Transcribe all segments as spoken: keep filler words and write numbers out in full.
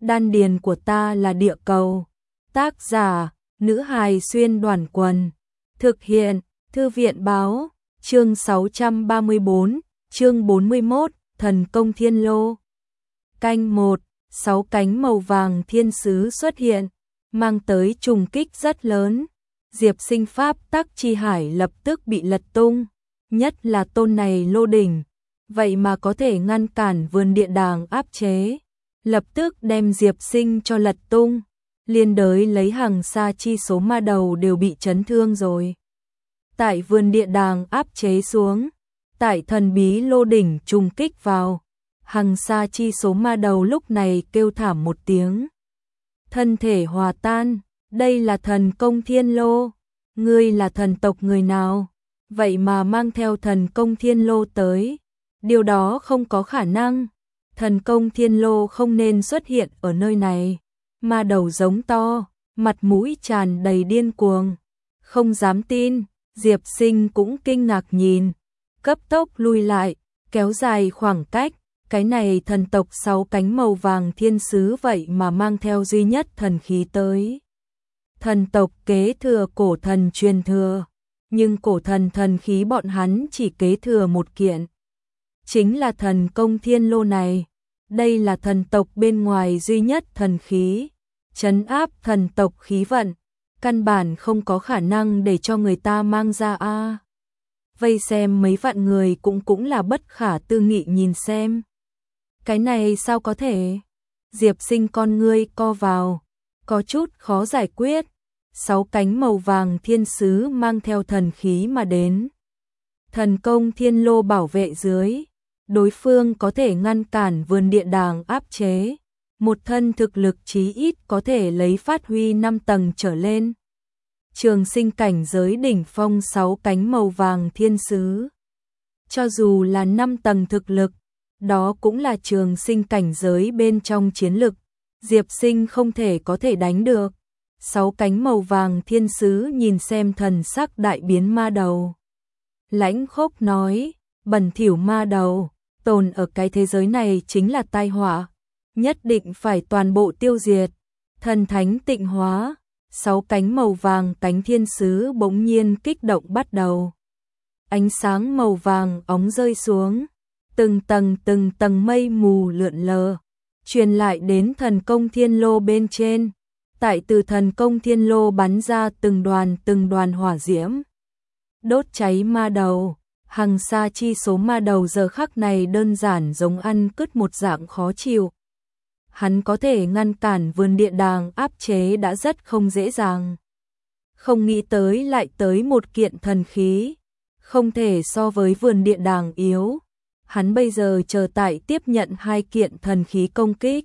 Đan điền của ta là địa cầu. Tác giả, nữ hài xuyên đoàn quần. Thực hiện, thư viện báo, chương sáu trăm ba mươi bốn, chương bốn mươi mốt, thần công thiên lô. Canh một, sáu cánh màu vàng thiên sứ xuất hiện, mang tới trùng kích rất lớn. Diệp Sinh pháp tắc chi hải lập tức bị lật tung, nhất là tôn này lô đỉnh, vậy mà có thể ngăn cản vườn địa đàng áp chế, lập tức đem Diệp Sinh cho lật tung, liên đới lấy hàng xa chi số ma đầu đều bị chấn thương rồi. Tại vườn địa đàng áp chế xuống, tại thần bí lô đỉnh trùng kích vào, hàng xa chi số ma đầu lúc này kêu thảm một tiếng. Thân thể hòa tan, đây là thần công thiên lô, ngươi là thần tộc người nào, vậy mà mang theo thần công thiên lô tới, điều đó không có khả năng, thần công thiên lô không nên xuất hiện ở nơi này. Ma đầu giống to, mặt mũi tràn đầy điên cuồng, không dám tin. Diệp Sinh cũng kinh ngạc nhìn, cấp tốc lui lại, kéo dài khoảng cách, cái này thần tộc sáu cánh màu vàng thiên sứ vậy mà mang theo duy nhất thần khí tới. Thần tộc kế thừa cổ thần truyền thừa, nhưng cổ thần thần khí bọn hắn chỉ kế thừa một kiện, chính là thần công thiên lô này. Đây là thần tộc bên ngoài duy nhất thần khí, trấn áp thần tộc khí vận, căn bản không có khả năng để cho người ta mang ra a. À, vây xem mấy vạn người cũng cũng là bất khả tư nghị nhìn xem. Cái này sao có thể? Diệp Sinh con ngươi co vào, có chút khó giải quyết. Sáu cánh màu vàng thiên sứ mang theo thần khí mà đến. Thần công thiên lô bảo vệ dưới, đối phương có thể ngăn cản vườn địa đàng áp chế. Một thân thực lực chí ít có thể lấy phát huy năm tầng trở lên. Trường sinh cảnh giới đỉnh phong sáu cánh màu vàng thiên sứ. Cho dù là năm tầng thực lực, đó cũng là trường sinh cảnh giới bên trong chiến lực. Diệp Sinh không thể có thể đánh được. Sáu cánh màu vàng thiên sứ nhìn xem thần sắc đại biến ma đầu. Lãnh Khốc nói, bẩn thỉu ma đầu, tồn ở cái thế giới này chính là tai họa. Nhất định phải toàn bộ tiêu diệt. Thần thánh tịnh hóa, sáu cánh màu vàng cánh thiên sứ bỗng nhiên kích động bắt đầu. Ánh sáng màu vàng óng rơi xuống, từng tầng từng tầng mây mù lượn lờ, truyền lại đến thần công thiên lô bên trên. Tại từ thần công thiên lô bắn ra từng đoàn từng đoàn hỏa diễm, đốt cháy ma đầu. Hằng xa chi số ma đầu giờ khắc này đơn giản giống ăn cứt một dạng khó chịu. Hắn có thể ngăn cản vườn địa đàng áp chế đã rất không dễ dàng. Không nghĩ tới lại tới một kiện thần khí, không thể so với vườn địa đàng yếu. Hắn bây giờ chờ tại tiếp nhận hai kiện thần khí công kích.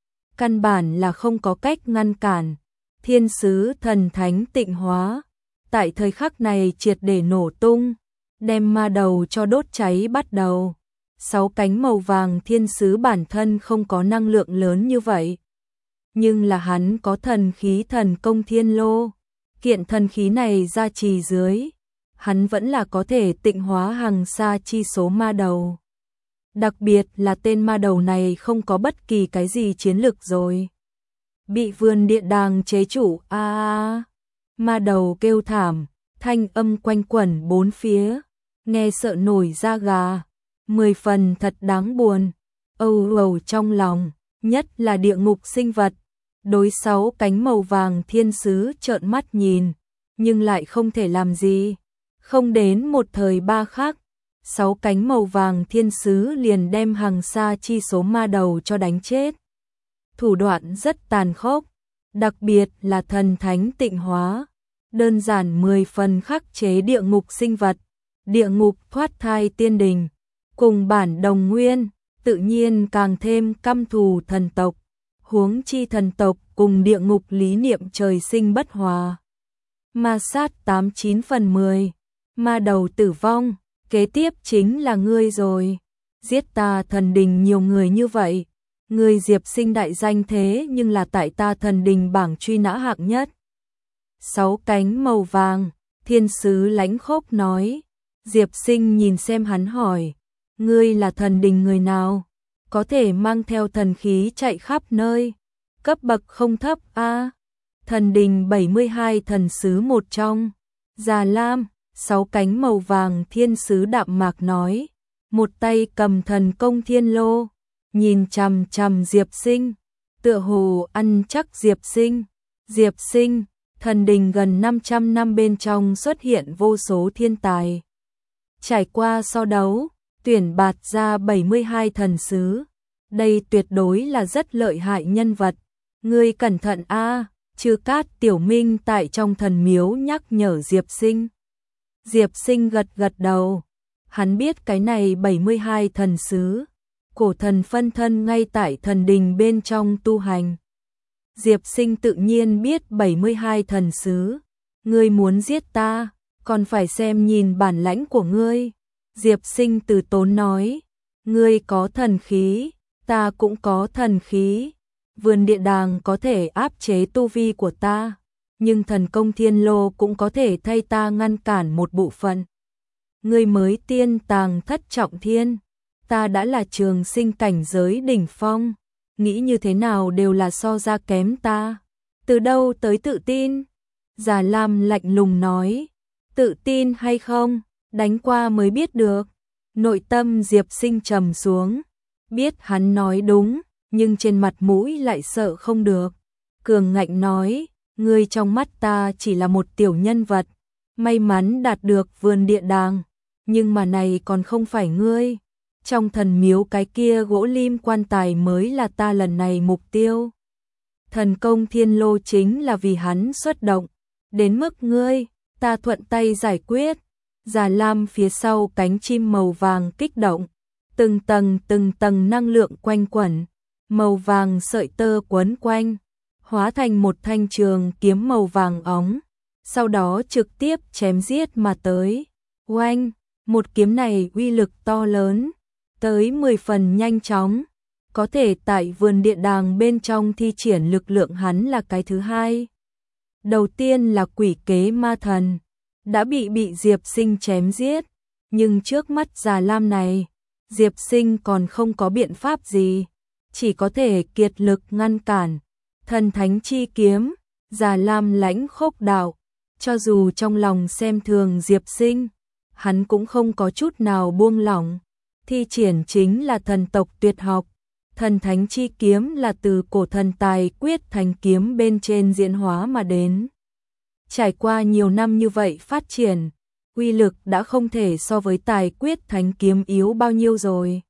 Căn bản là không có cách ngăn cản. Thiên sứ thần thánh tịnh hóa, tại thời khắc này triệt để nổ tung, đem ma đầu cho đốt cháy bắt đầu. Sáu cánh màu vàng thiên sứ bản thân không có năng lượng lớn như vậy, nhưng là hắn có thần khí thần công thiên lô. Kiện thần khí này gia trì dưới, hắn vẫn là có thể tịnh hóa hàng xa chi số ma đầu. Đặc biệt là tên ma đầu này không có bất kỳ cái gì chiến lực rồi. Bị vườn địa đàng chế chủ a à, ma đầu kêu thảm, thanh âm quanh quẩn bốn phía, nghe sợ nổi da gà. Mười phần thật đáng buồn, âu âu trong lòng, nhất là địa ngục sinh vật. Đối sáu cánh màu vàng thiên sứ trợn mắt nhìn, nhưng lại không thể làm gì. Không đến một thời ba khắc, sáu cánh màu vàng thiên sứ liền đem hàng xa chi số ma đầu cho đánh chết. Thủ đoạn rất tàn khốc, đặc biệt là thần thánh tịnh hóa, đơn giản mười phần khắc chế địa ngục sinh vật. Địa ngục thoát thai tiên đình, cùng bản đồng nguyên, tự nhiên càng thêm căm thù thần tộc. Huống chi thần tộc cùng địa ngục lý niệm trời sinh bất hòa. Ma sát tám chín phần mười, ma đầu tử vong, kế tiếp chính là ngươi rồi. Giết ta thần đình nhiều người như vậy, ngươi Diệp Sinh đại danh thế nhưng là tại ta thần đình bảng truy nã hạng nhất. Sáu cánh màu vàng, thiên sứ Lãnh Khốc nói. Diệp Sinh nhìn xem hắn hỏi, ngươi là thần đình người nào, có thể mang theo thần khí chạy khắp nơi, cấp bậc không thấp a. Thần đình bảy mươi hai thần sứ một trong. Già Lam, sáu cánh màu vàng thiên sứ đạm mạc nói, một tay cầm thần công thiên lô, nhìn chằm chằm Diệp Sinh, tựa hồ ăn chắc Diệp Sinh. Diệp Sinh, thần đình gần năm trăm năm bên trong xuất hiện vô số thiên tài. Trải qua so đấu, tuyển bạt ra bảy mươi hai thần sứ. Đây tuyệt đối là rất lợi hại nhân vật. Ngươi cẩn thận a. Chư Cát Tiểu Minh tại trong thần miếu nhắc nhở Diệp Sinh. Diệp Sinh gật gật đầu. Hắn biết cái này bảy mươi hai thần sứ. Cổ thần phân thân ngay tại thần đình bên trong tu hành. Diệp Sinh tự nhiên biết bảy mươi hai thần sứ. Ngươi muốn giết ta, còn phải xem nhìn bản lãnh của ngươi. Diệp Sinh từ tốn nói. Ngươi có thần khí, ta cũng có thần khí. Vườn địa đàng có thể áp chế tu vi của ta, nhưng thần công thiên lô cũng có thể thay ta ngăn cản một bộ phận. Ngươi mới tiên tàng thất trọng thiên, ta đã là trường sinh cảnh giới đỉnh phong, nghĩ như thế nào đều là so ra kém ta. Từ đâu tới tự tin? Già Lam lạnh lùng nói, tự tin hay không, đánh qua mới biết được. Nội tâm Diệp Sinh trầm xuống, biết hắn nói đúng, nhưng trên mặt mũi lại sợ không được. Cường ngạnh nói, ngươi trong mắt ta chỉ là một tiểu nhân vật, may mắn đạt được vườn địa đàng, nhưng mà này còn không phải ngươi. Trong thần miếu cái kia gỗ lim quan tài mới là ta lần này mục tiêu. Thần công thiên lô chính là vì hắn xuất động, đến mức ngươi, ta thuận tay giải quyết. Già Lam phía sau cánh chim màu vàng kích động, từng tầng từng tầng năng lượng quanh quẩn, màu vàng sợi tơ quấn quanh, hóa thành một thanh trường kiếm màu vàng óng, sau đó trực tiếp chém giết mà tới. Oanh, một kiếm này uy lực to lớn, tới mười phần nhanh chóng, có thể tại vườn địa đàng bên trong thi triển lực lượng hắn là cái thứ hai. Đầu tiên là quỷ kế ma thần, đã bị bị Diệp Sinh chém giết, nhưng trước mắt Già Lam này, Diệp Sinh còn không có biện pháp gì, chỉ có thể kiệt lực ngăn cản. Thần thánh chi kiếm, Già Lam lãnh khốc đạo, cho dù trong lòng xem thường Diệp Sinh, hắn cũng không có chút nào buông lỏng. Thi triển chính là thần tộc tuyệt học, thần thánh chi kiếm là từ cổ thần tài quyết thành kiếm bên trên diễn hóa mà đến. Trải qua nhiều năm như vậy phát triển, uy lực đã không thể so với tài quyết thánh kiếm yếu bao nhiêu rồi.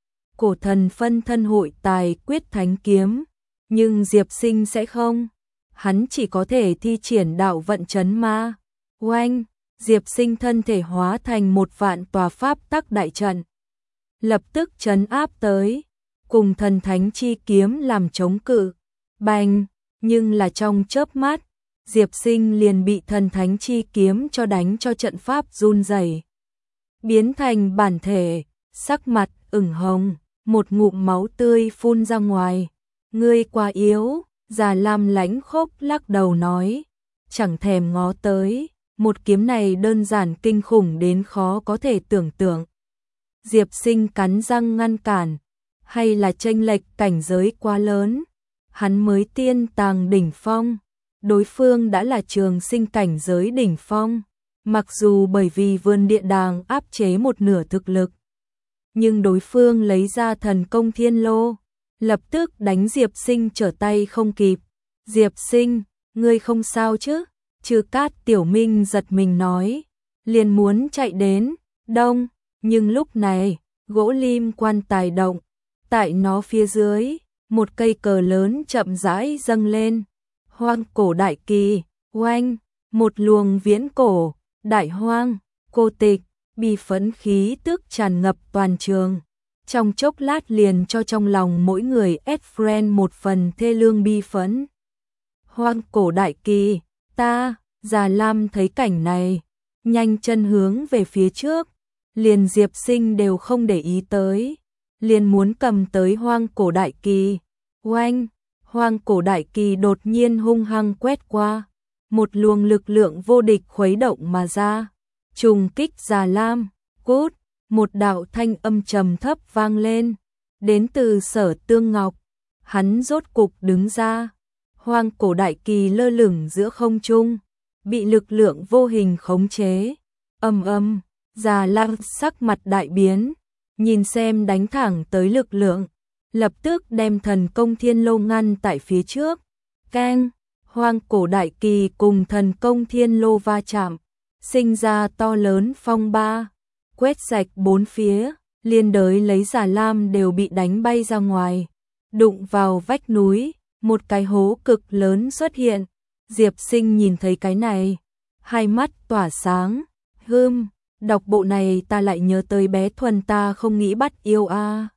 Cổ thần phân thân hội tài quyết thánh kiếm, nhưng Diệp Sinh sẽ không, hắn chỉ có thể thi triển đạo vận chấn ma. Oanh, Diệp Sinh thân thể hóa thành một vạn tòa pháp tắc đại trận, lập tức trấn áp tới, cùng thần thánh chi kiếm làm chống cự. Bành, nhưng là trong chớp mắt, Diệp Sinh liền bị thần thánh chi kiếm cho đánh cho trận pháp run rẩy, biến thành bản thể, sắc mặt ửng hồng, một ngụm máu tươi phun ra ngoài. Ngươi quá yếu, Già Lam lãnh khốc lắc đầu nói, chẳng thèm ngó tới, một kiếm này đơn giản kinh khủng đến khó có thể tưởng tượng. Diệp Sinh cắn răng ngăn cản, hay là chênh lệch cảnh giới quá lớn, hắn mới tiên tàng đỉnh phong, đối phương đã là trường sinh cảnh giới đỉnh phong, mặc dù bởi vì vườn địa đàng áp chế một nửa thực lực, nhưng đối phương lấy ra thần công thiên lô, lập tức đánh Diệp Sinh trở tay không kịp. Diệp Sinh, ngươi không sao chứ? Chư Cát Tiểu Minh giật mình nói, liền muốn chạy đến, đông, nhưng lúc này, gỗ lim quan tài động, tại nó phía dưới, một cây cờ lớn chậm rãi dâng lên. Hoang cổ đại kỳ, oanh, một luồng viễn cổ, đại hoang, cô tịch, bi phấn khí tức tràn ngập toàn trường. Trong chốc lát liền cho trong lòng mỗi người Ed-Friend một phần thê lương bi phấn. Hoang cổ đại kỳ, ta, Già Lam thấy cảnh này, nhanh chân hướng về phía trước, liền Diệp Sinh đều không để ý tới, liền muốn cầm tới hoang cổ đại kỳ. Oanh, hoang cổ đại kỳ đột nhiên hung hăng quét qua, một luồng lực lượng vô địch khuấy động mà ra, trùng kích Già Lam. Cút, một đạo thanh âm trầm thấp vang lên, đến từ Sở Tương Ngọc, hắn rốt cục đứng ra. Hoang cổ đại kỳ lơ lửng giữa không trung, bị lực lượng vô hình khống chế. Ầm ầm, Già Lam sắc mặt đại biến, nhìn xem đánh thẳng tới lực lượng, lập tức đem thần công thiên lô ngăn tại phía trước. Keng, hoang cổ đại kỳ cùng thần công thiên lô va chạm, sinh ra to lớn phong ba, quét sạch bốn phía, liên đới lấy Già Lam đều bị đánh bay ra ngoài, đụng vào vách núi, một cái hố cực lớn xuất hiện. Diệp Sinh nhìn thấy cái này, hai mắt tỏa sáng, hưm, đọc bộ này ta lại nhớ tới bé Thuần ta không nghĩ bắt yêu a.